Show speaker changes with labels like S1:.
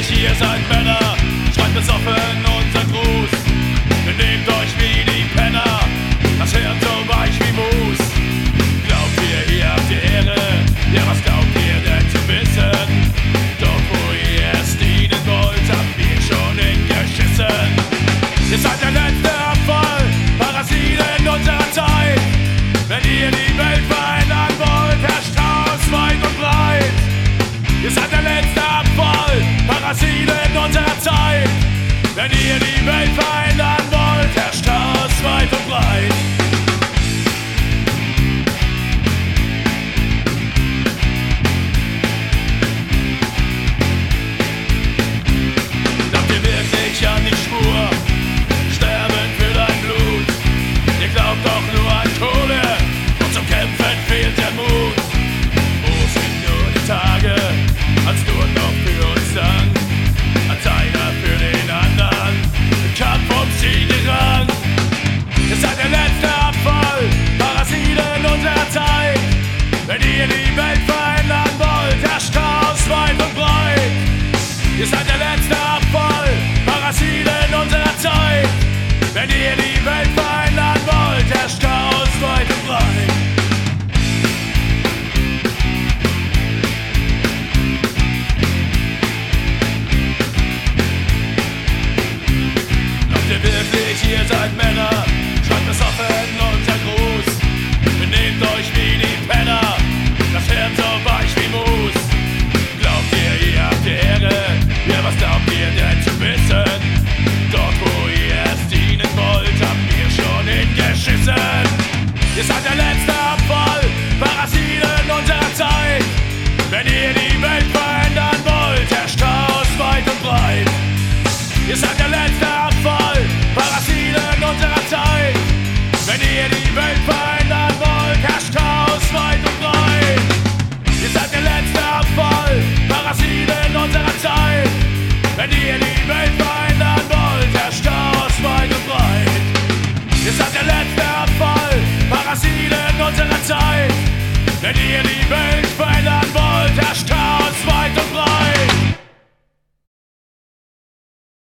S1: wirklich, ihr seid Männer, schreibt besoffen unseren Gruß. Benehmt euch wie die Penner, das Hirn so weich wie Mus. Glaubt ihr, ihr habt die Ehre, ja was glaubt ihr denn zu wissen? Doch wo ihr es dienen wollt, habt ihr schon hingeschissen. Ihr seid der letzte Abfall, Parasiten unserer Zeit. Wenn ihr die Welt verändern wollt, herrscht Chaos weit und breit. Ihr seid der letzte Abfall, Parasiten unserer Zeit. Wenn ihr die Welt verändern wollt, herrscht Chaos weit und breit. Glaubt ihr wirklich an die Spur? Sterben für dein Blut. Ihr glaubt doch nur an Kohle und zum Kämpfen fehlt der Mut. Wo sind nur die Tage, als du noch für uns sang, als einer für den anderen, im Kampf um Siegerrang. Ihr seid der letzte Abfall, Parasiten unserer Zeit. Wenn ihr die Welt verändern wollt, herrscht Chaos weit und breit. Ihr seid der letzte Abfall, Parasiten unserer Zeit. Wenn ihr die Welt verändern wollt, herrscht Chaos weit und breit. Glaubt ihr wirklich, ihr seid Männer, schreibt besoffen unser Gruß. Benehmt euch wie die Penner, das Hirn so weich wie Mus. Glaubt ihr habt die Ehre, ja was glaubt ihr denn zu wissen? Dort wo ihr es dienen wollt, habt ihr schon hingeschissen. Ihr seid der letzte Abfall, Parasiten unserer Zeit. Wenn ihr die Welt verändern wollt, herrscht Chaos weit und breit. Ihr seid der letzte Abfall, Parasiten unserer Zeit. Wenn ihr die Welt verändern wollt, herrscht Chaos weit und breit. Ihr seid der letzte Abfall, Parasiten unserer Zeit. Wenn ihr die Welt verändern wollt, herrscht Chaos weit und breit. Ihr seid der letzte Abfall, Parasiten unserer Zeit. Wenn ihr die Welt